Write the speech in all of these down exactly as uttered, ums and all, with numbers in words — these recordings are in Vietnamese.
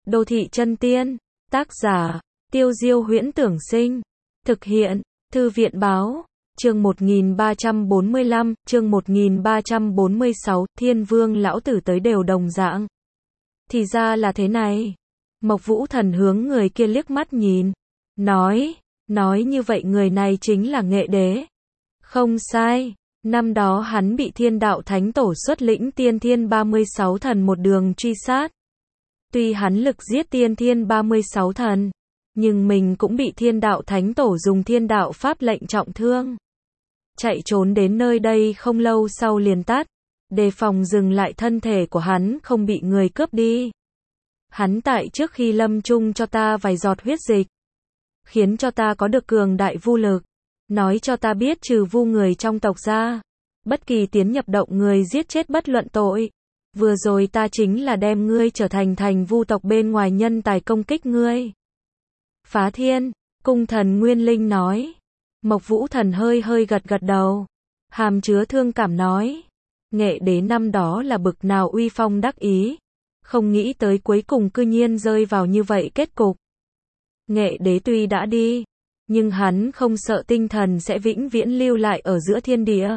Đô thị chân tiên. Tác giả, Tiêu Diêu Huyễn Tưởng Sinh. Thực hiện, Thư viện Báo. Chương một nghìn ba trăm bốn mươi lăm, chương một nghìn ba trăm bốn mươi sáu, Thiên Vương lão tử tới đều đồng dạng. Thì ra là thế này. Mộc Vũ Thần hướng người kia liếc mắt nhìn. Nói, nói như vậy người này chính là Nghệ Đế. Không sai. Năm đó hắn bị Thiên Đạo Thánh Tổ xuất lĩnh Tiên Thiên ba mươi sáu thần một đường truy sát. Tuy hắn lực giết Tiên Thiên ba mươi sáu thần, nhưng mình cũng bị Thiên Đạo Thánh Tổ dùng Thiên Đạo Pháp lệnh trọng thương. Chạy trốn đến nơi đây không lâu sau liền tắt, đề phòng dừng lại thân thể của hắn không bị người cướp đi. Hắn tại trước khi lâm chung cho ta vài giọt huyết dịch, khiến cho ta có được cường đại vu lực, nói cho ta biết trừ vu người trong tộc ra, bất kỳ tiến nhập động người giết chết bất luận tội. Vừa rồi ta chính là đem ngươi trở thành thành vu tộc bên ngoài nhân tài công kích ngươi. Phá Thiên, Cung Thần Nguyên Linh nói. Mộc Vũ Thần hơi hơi gật gật đầu, hàm chứa thương cảm nói, Nghệ Đế năm đó là bực nào uy phong đắc ý, không nghĩ tới cuối cùng cư nhiên rơi vào như vậy kết cục. Nghệ Đế tuy đã đi, nhưng hắn không sợ tinh thần sẽ vĩnh viễn lưu lại ở giữa thiên địa.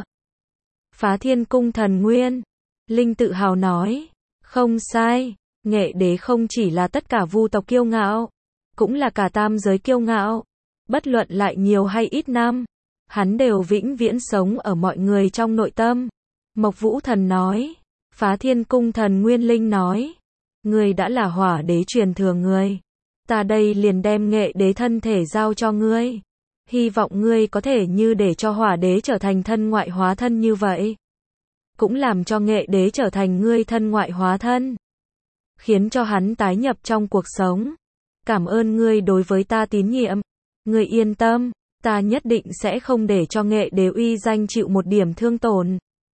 Phá Thiên Cung Thần Nguyên Linh tự hào nói, không sai, Nghệ Đế không chỉ là tất cả vu tộc kiêu ngạo, cũng là cả tam giới kiêu ngạo. Bất luận lại nhiều hay ít năm, hắn đều vĩnh viễn sống ở mọi người trong nội tâm. Mộc Vũ Thần nói. Phá Thiên Cung Thần Nguyên Linh nói, ngươi đã là hỏa đế truyền thừa người, ta đây liền đem Nghệ Đế thân thể giao cho ngươi, hy vọng ngươi có thể như để cho hỏa đế trở thành thân ngoại hóa thân như vậy, cũng làm cho Nghệ Đế trở thành ngươi thân ngoại hóa thân, khiến cho hắn tái nhập trong cuộc sống. Cảm ơn ngươi đối với ta tín nhiệm. Ngươi yên tâm, ta nhất định sẽ không để cho Nghệ Đế uy danh chịu một điểm thương tổn.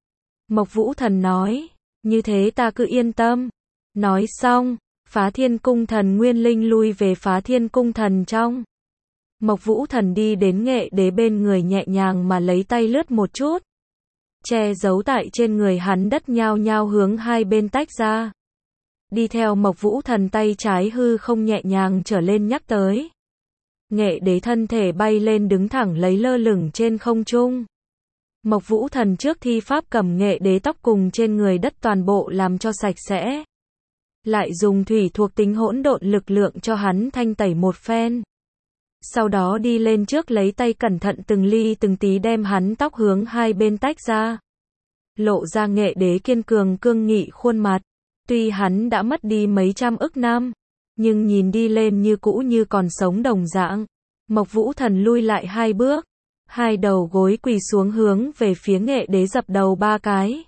Mộc Vũ Thần nói, như thế ta cứ yên tâm. Nói xong, Phá Thiên Cung Thần Nguyên Linh lui về Phá Thiên Cung Thần trong. Mộc Vũ Thần đi đến Nghệ Đế bên người nhẹ nhàng mà lấy tay lướt một chút. Che giấu tại trên người hắn đất nhao nhao hướng hai bên tách ra. Đi theo Mộc Vũ Thần tay trái hư không nhẹ nhàng trở lên nhắc tới. Nghệ Đế thân thể bay lên đứng thẳng lấy lơ lửng trên không trung. Mộc Vũ Thần trước thi pháp cầm Nghệ Đế tóc cùng trên người đất toàn bộ làm cho sạch sẽ. Lại dùng thủy thuộc tính hỗn độn lực lượng cho hắn thanh tẩy một phen. Sau đó đi lên trước lấy tay cẩn thận từng ly từng tí đem hắn tóc hướng hai bên tách ra. Lộ ra Nghệ Đế kiên cường cương nghị khuôn mặt. Tuy hắn đã mất đi mấy trăm ức năm, nhưng nhìn đi lên như cũ như còn sống đồng dạng. Mộc Vũ Thần lui lại hai bước, hai đầu gối quỳ xuống hướng về phía Nghệ Đế dập đầu ba cái.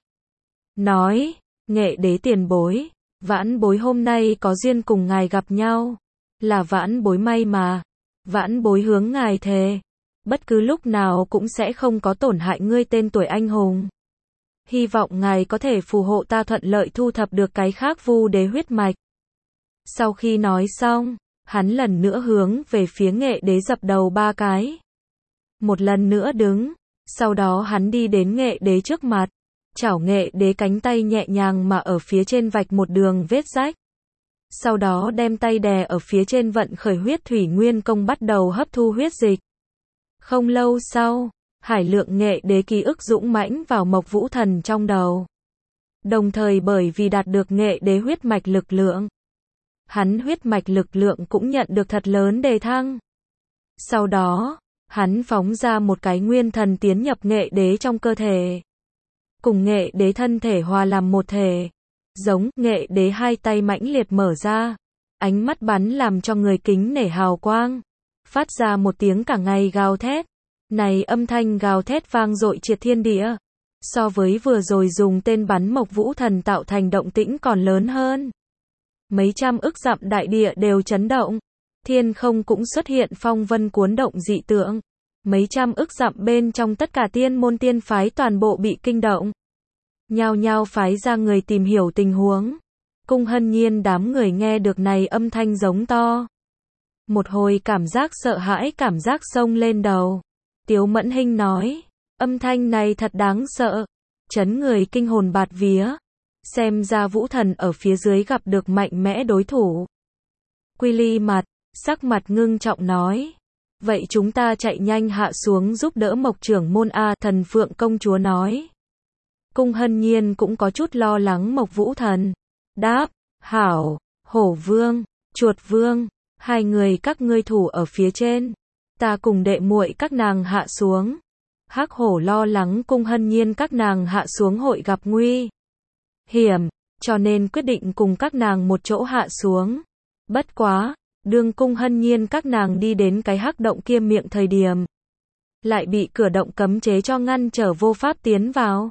Nói, Nghệ Đế tiền bối, vãn bối hôm nay có duyên cùng ngài gặp nhau, là vãn bối may mà, vãn bối hướng ngài thề, bất cứ lúc nào cũng sẽ không có tổn hại ngươi tên tuổi anh hùng. Hy vọng ngài có thể phù hộ ta thuận lợi thu thập được cái khác vu đế huyết mạch. Sau khi nói xong, hắn lần nữa hướng về phía Nghệ Đế dập đầu ba cái. Một lần nữa đứng, sau đó hắn đi đến Nghệ Đế trước mặt, chảo Nghệ Đế cánh tay nhẹ nhàng mà ở phía trên vạch một đường vết rách. Sau đó đem tay đè ở phía trên vận khởi huyết thủy nguyên công bắt đầu hấp thu huyết dịch. Không lâu sau, hải lượng Nghệ Đế ký ức dũng mãnh vào Mộc Vũ Thần trong đầu. Đồng thời bởi vì đạt được Nghệ Đế huyết mạch lực lượng, hắn huyết mạch lực lượng cũng nhận được thật lớn đề thăng. Sau đó, hắn phóng ra một cái nguyên thần tiến nhập Nghệ Đế trong cơ thể. Cùng Nghệ Đế thân thể hòa làm một thể. Giống, Nghệ Đế hai tay mãnh liệt mở ra. Ánh mắt bắn làm cho người kính nể hào quang. Phát ra một tiếng cả ngày gào thét. Này âm thanh gào thét vang dội triệt thiên địa. So với vừa rồi dùng tên bắn Mộc Vũ Thần tạo thành động tĩnh còn lớn hơn. Mấy trăm ức dặm đại địa đều chấn động. Thiên không cũng xuất hiện phong vân cuốn động dị tượng. Mấy trăm ức dặm bên trong tất cả tiên môn tiên phái toàn bộ bị kinh động. Nhao nhao phái ra người tìm hiểu tình huống. Cung Hân Nhiên đám người nghe được này âm thanh giống to. Một hồi cảm giác sợ hãi cảm giác xông lên đầu. Tiếu Mẫn Hinh nói, âm thanh này thật đáng sợ. Chấn người kinh hồn bạt vía. Xem ra Vũ Thần ở phía dưới gặp được mạnh mẽ đối thủ. Quy Ly mặt, sắc mặt ngưng trọng nói. Vậy chúng ta chạy nhanh hạ xuống giúp đỡ Mộc trưởng môn a, Thần Phượng công chúa nói. Cung Hân Nhiên cũng có chút lo lắng Mộc Vũ Thần. Đáp, hảo, Hổ Vương, Chuột Vương, hai người các ngươi thủ ở phía trên. Ta cùng đệ muội các nàng hạ xuống. Hắc Hổ lo lắng Cung Hân Nhiên các nàng hạ xuống hội gặp nguy hiểm, cho nên quyết định cùng các nàng một chỗ hạ xuống. Bất quá, đương Cung Hân Nhiên các nàng đi đến cái hắc động kia miệng thời điểm, lại bị cửa động cấm chế cho ngăn trở vô pháp tiến vào.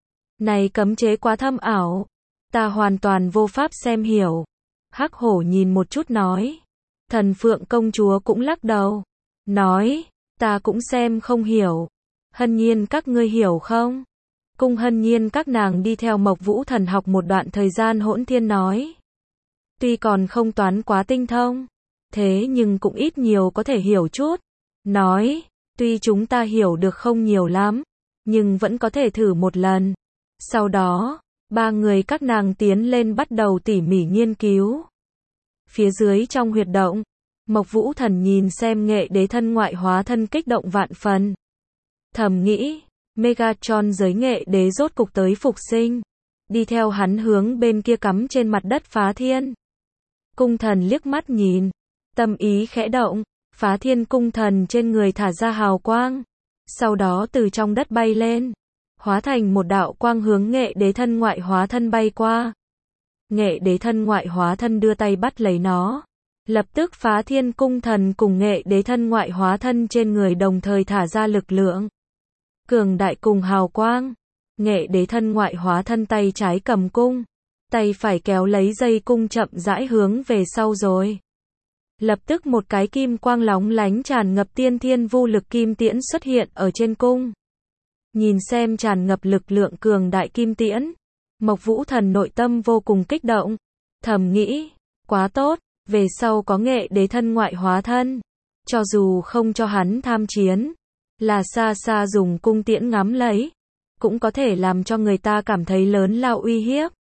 Này cấm chế quá thâm ảo, ta hoàn toàn vô pháp xem hiểu. Hắc Hổ nhìn một chút nói. Thần Phượng công chúa cũng lắc đầu, nói, ta cũng xem không hiểu. Hân Nhiên các ngươi hiểu không? Cung Hân Nhiên các nàng đi theo Mộc Vũ Thần học một đoạn thời gian hỗn thiên nói. Tuy còn không toán quá tinh thông, thế nhưng cũng ít nhiều có thể hiểu chút. Nói, tuy chúng ta hiểu được không nhiều lắm, nhưng vẫn có thể thử một lần. Sau đó, ba người các nàng tiến lên bắt đầu tỉ mỉ nghiên cứu. Phía dưới trong huyệt động, Mộc Vũ Thần nhìn xem Nghệ Đế thân ngoại hóa thân kích động vạn phần. Thầm nghĩ, Megatron giới Nghệ Đế rốt cục tới phục sinh. Đi theo hắn hướng bên kia cắm trên mặt đất phá thiên. Cung thần liếc mắt nhìn, tâm ý khẽ động, phá thiên cung thần trên người thả ra hào quang. Sau đó từ trong đất bay lên, hóa thành một đạo quang hướng Nghệ Đế thân ngoại hóa thân bay qua. Nghệ Đế thân ngoại hóa thân đưa tay bắt lấy nó. Lập tức phá thiên cung thần cùng Nghệ Đế thân ngoại hóa thân trên người đồng thời thả ra lực lượng cường đại cùng hào quang. Nghệ Đế thân ngoại hóa thân tay trái cầm cung, tay phải kéo lấy dây cung chậm rãi hướng về sau rồi. Lập tức một cái kim quang lóng lánh tràn ngập tiên thiên vô lực kim tiễn xuất hiện ở trên cung. Nhìn xem tràn ngập lực lượng cường đại kim tiễn, Mộc Vũ Thần nội tâm vô cùng kích động, thầm nghĩ, quá tốt, về sau có Nghệ Đế thân ngoại hóa thân, cho dù không cho hắn tham chiến, là xa xa dùng cung tiễn ngắm lấy, cũng có thể làm cho người ta cảm thấy lớn lao uy hiếp.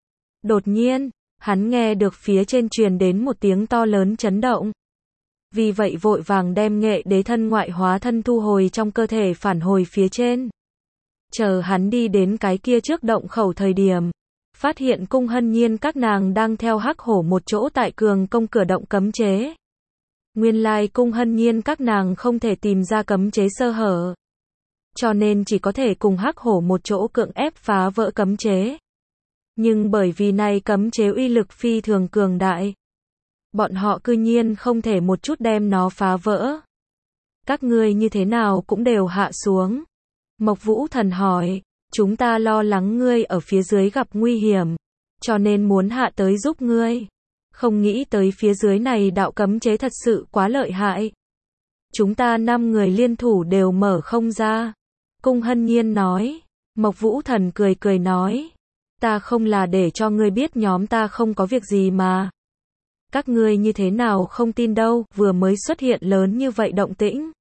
Đột nhiên, hắn nghe được phía trên truyền đến một tiếng to lớn chấn động. Vì vậy vội vàng đem Nghệ Đế thân ngoại hóa thân thu hồi trong cơ thể phản hồi phía trên. Chờ hắn đi đến cái kia trước động khẩu thời điểm, phát hiện Cung Hân Nhiên các nàng đang theo Hắc Hổ một chỗ tại cường công cửa động cấm chế. Nguyên lai Cung Hân Nhiên các nàng không thể tìm ra cấm chế sơ hở, cho nên chỉ có thể cùng Hắc Hổ một chỗ cưỡng ép phá vỡ cấm chế. Nhưng bởi vì này cấm chế uy lực phi thường cường đại, bọn họ cư nhiên không thể một chút đem nó phá vỡ. Các ngươi như thế nào cũng đều hạ xuống. Mộc Vũ Thần hỏi, chúng ta lo lắng ngươi ở phía dưới gặp nguy hiểm, cho nên muốn hạ tới giúp ngươi. Không nghĩ tới phía dưới này đạo cấm chế thật sự quá lợi hại. Chúng ta năm người liên thủ đều mở không ra. Cung Hân Nhiên nói. Mộc Vũ Thần cười cười nói, ta không là để cho ngươi biết nhóm ta không có việc gì mà. Các ngươi như thế nào không tin đâu, vừa mới xuất hiện lớn như vậy động tĩnh.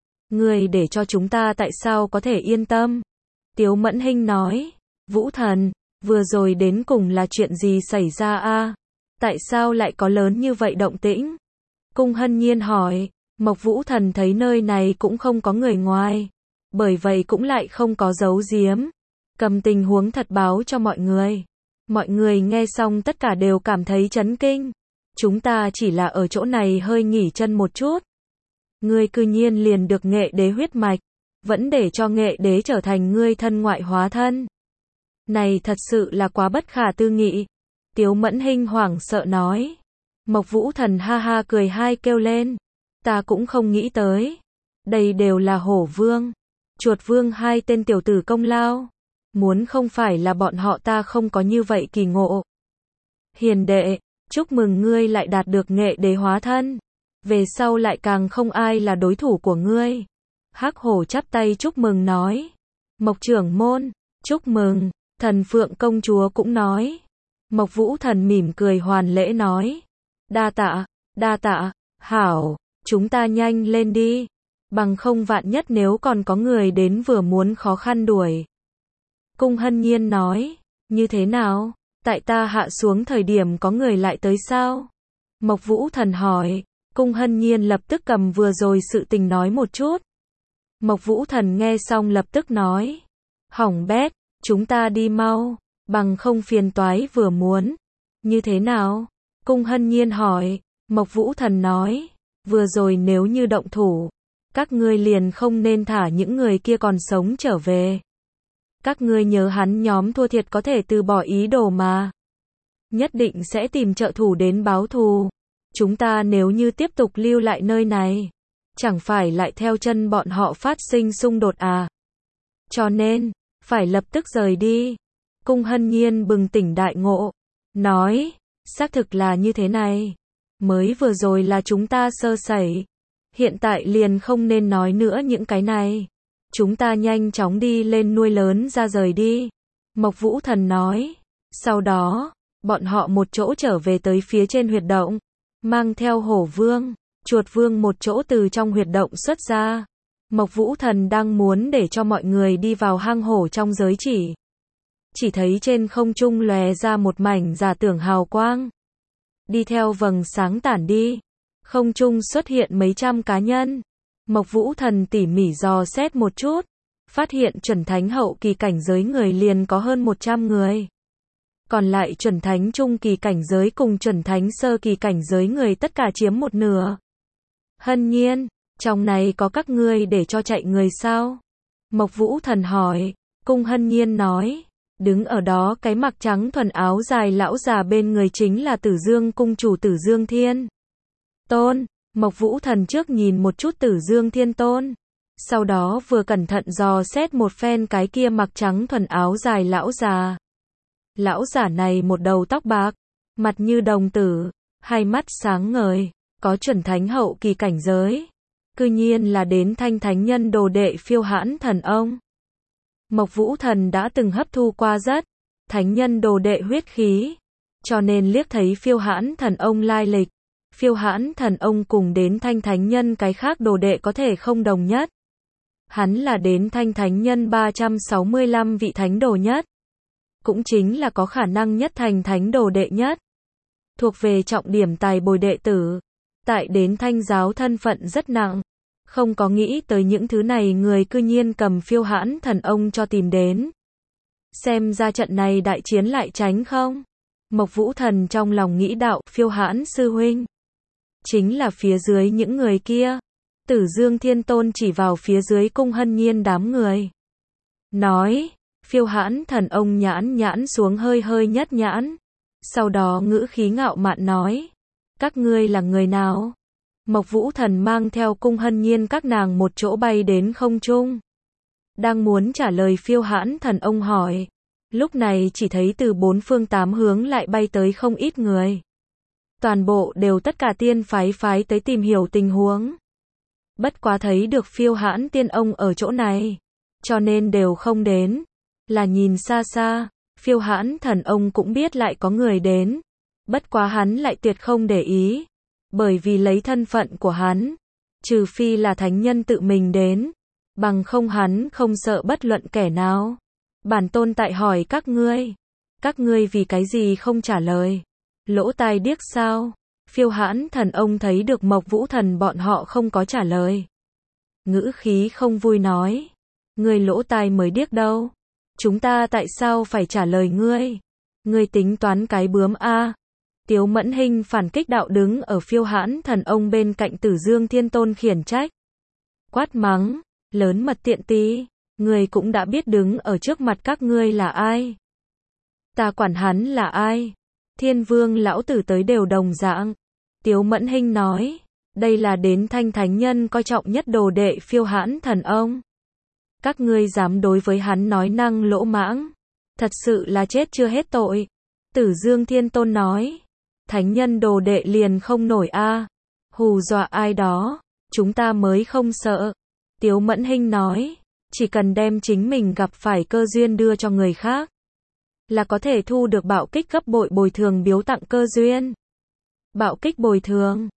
Ngươi để cho chúng ta tại sao có thể yên tâm? Tiếu Mẫn Hinh nói, Vũ Thần, vừa rồi đến cùng là chuyện gì xảy ra a? Tại sao lại có lớn như vậy động tĩnh? Cung Hân Nhiên hỏi. Mộc Vũ Thần thấy nơi này cũng không có người ngoài, bởi vậy cũng lại không có giấu giếm, cầm tình huống thật báo cho mọi người. Mọi người nghe xong tất cả đều cảm thấy chấn kinh. Chúng ta chỉ là ở chỗ này hơi nghỉ chân một chút. Ngươi cư nhiên liền được Nghệ Đế huyết mạch, vẫn để cho Nghệ Đế trở thành ngươi thân ngoại hóa thân. Này thật sự là quá bất khả tư nghị. Tiếu Mẫn Hinh hoảng sợ nói. Mộc Vũ Thần ha ha cười hai kêu lên. Ta cũng không nghĩ tới. Đây đều là Hổ Vương, Chuột Vương hai tên tiểu tử công lao. Muốn không phải là bọn họ ta không có như vậy kỳ ngộ. Hiền đệ, chúc mừng ngươi lại đạt được Nghệ Đế hóa thân. Về sau lại càng không ai là đối thủ của ngươi. Hắc Hổ chắp tay chúc mừng nói. Mộc trưởng môn, chúc mừng. Thần Phượng công chúa cũng nói. Mộc Vũ Thần mỉm cười hoàn lễ nói. Đa tạ, đa tạ, hảo, chúng ta nhanh lên đi. Bằng không vạn nhất nếu còn có người đến vừa muốn khó khăn đuổi. Cung Hân Nhiên nói. Như thế nào? Tại ta hạ xuống thời điểm có người lại tới sao? Mộc Vũ Thần hỏi. Cung Hân Nhiên lập tức cầm vừa rồi sự tình nói một chút. Mộc Vũ Thần nghe xong lập tức nói. Hỏng bét, chúng ta đi mau, bằng không phiền toái vừa muốn. Như thế nào? Cung Hân Nhiên hỏi. Mộc Vũ Thần nói. Vừa rồi nếu như động thủ, các ngươi liền không nên thả những người kia còn sống trở về. Các ngươi nhớ hắn nhóm thua thiệt có thể từ bỏ ý đồ mà. Nhất định sẽ tìm trợ thủ đến báo thù. Chúng ta nếu như tiếp tục lưu lại nơi này, chẳng phải lại theo chân bọn họ phát sinh xung đột à? Cho nên, phải lập tức rời đi. Cung Hân Nhiên bừng tỉnh đại ngộ, nói, xác thực là như thế này. Mới vừa rồi là chúng ta sơ sẩy. Hiện tại liền không nên nói nữa những cái này. Chúng ta nhanh chóng đi lên nuôi lớn ra rời đi. Mộc Vũ Thần nói. Sau đó, bọn họ một chỗ trở về tới phía trên huyệt động. Mang theo hổ vương, chuột vương một chỗ từ trong huyệt động xuất ra. Mộc Vũ Thần đang muốn để cho mọi người đi vào hang hổ trong giới chỉ. Chỉ thấy trên không trung lóe ra một mảnh giả tưởng hào quang. Đi theo vầng sáng tản đi. Không trung xuất hiện mấy trăm cá nhân. Mộc Vũ Thần tỉ mỉ dò xét một chút. Phát hiện chuẩn thánh hậu kỳ cảnh giới người liền có hơn một trăm người. Còn lại chuẩn thánh trung kỳ cảnh giới cùng chuẩn thánh sơ kỳ cảnh giới người tất cả chiếm một nửa. Hân Nhiên, trong này có các ngươi để cho chạy người sao? Mộc Vũ Thần hỏi. Cung Hân Nhiên nói. Đứng ở đó cái mặc trắng thuần áo dài lão già bên người chính là Tử Dương cung chủ Tử Dương Thiên Tôn. Mộc Vũ Thần trước nhìn một chút Tử Dương Thiên Tôn. Sau đó vừa cẩn thận dò xét một phen cái kia mặc trắng thuần áo dài lão già. Lão giả này một đầu tóc bạc, mặt như đồng tử, hai mắt sáng ngời, có chuẩn thánh hậu kỳ cảnh giới. Cư nhiên là đến Thanh Thánh Nhân đồ đệ Phiêu Hãn Thần Ông. Mộc Vũ Thần đã từng hấp thu qua rất thánh nhân đồ đệ huyết khí, cho nên liếc thấy Phiêu Hãn Thần Ông lai lịch. Phiêu Hãn Thần Ông cùng đến Thanh Thánh Nhân cái khác đồ đệ có thể không đồng nhất. Hắn là đến Thanh Thánh Nhân ba trăm sáu mươi lăm vị thánh đồ nhất. Cũng chính là có khả năng nhất thành thánh đồ đệ nhất. Thuộc về trọng điểm tài bồi đệ tử. Tại đến Thanh giáo thân phận rất nặng. Không có nghĩ tới những thứ này người cư nhiên cầm Phiêu Hãn Thần Ông cho tìm đến. Xem ra trận này đại chiến lại tránh không? Mộc Vũ Thần trong lòng nghĩ đạo Phiêu Hãn sư huynh. Chính là phía dưới những người kia. Tử Dương Thiên Tôn chỉ vào phía dưới Cung Hân Nhiên đám người. Nói, Phiêu Hãn Thần Ông nhãn nhãn xuống hơi hơi nhất nhãn. Sau đó ngữ khí ngạo mạn nói. Các ngươi là người nào? Mộc Vũ Thần mang theo Cung Hân Nhiên các nàng một chỗ bay đến không trung. Đang muốn trả lời Phiêu Hãn Thần Ông hỏi. Lúc này chỉ thấy từ bốn phương tám hướng lại bay tới không ít người. Toàn bộ đều tất cả tiên phái phái tới tìm hiểu tình huống. Bất quá thấy được Phiêu Hãn Tiên Ông ở chỗ này, cho nên đều không đến. Là nhìn xa xa, Phiêu Hãn Thần Ông cũng biết lại có người đến. Bất quá hắn lại tuyệt không để ý. Bởi vì lấy thân phận của hắn, trừ phi là thánh nhân tự mình đến, bằng không hắn không sợ bất luận kẻ nào. Bản tôn tại hỏi các ngươi, các ngươi vì cái gì không trả lời? Lỗ tai điếc sao? Phiêu Hãn Thần Ông thấy được Mộc Vũ Thần bọn họ không có trả lời. Ngữ khí không vui nói, ngươi lỗ tai mới điếc đâu. Chúng ta tại sao phải trả lời ngươi? Ngươi tính toán cái bướm a? Tiếu Mẫn Hinh phản kích đạo đứng ở Phiêu Hãn Thần Ông bên cạnh Tử Dương Thiên Tôn khiển trách. Quát mắng, lớn mật tiện tí, ngươi cũng đã biết đứng ở trước mặt các ngươi là ai. Ta quản hắn là ai? Thiên Vương lão tử tới đều đồng dạng. Tiếu Mẫn Hinh nói, đây là đến Thanh Thánh Nhân coi trọng nhất đồ đệ Phiêu Hãn Thần Ông. Các ngươi dám đối với hắn nói năng lỗ mãng, thật sự là chết chưa hết tội. Tử Dương Thiên Tôn nói, thánh nhân đồ đệ liền không nổi a, hù dọa ai đó, chúng ta mới không sợ. Tiếu Mẫn Hinh nói, chỉ cần đem chính mình gặp phải cơ duyên đưa cho người khác, là có thể thu được bạo kích gấp bội bồi thường biếu tặng cơ duyên. Bạo kích bồi thường,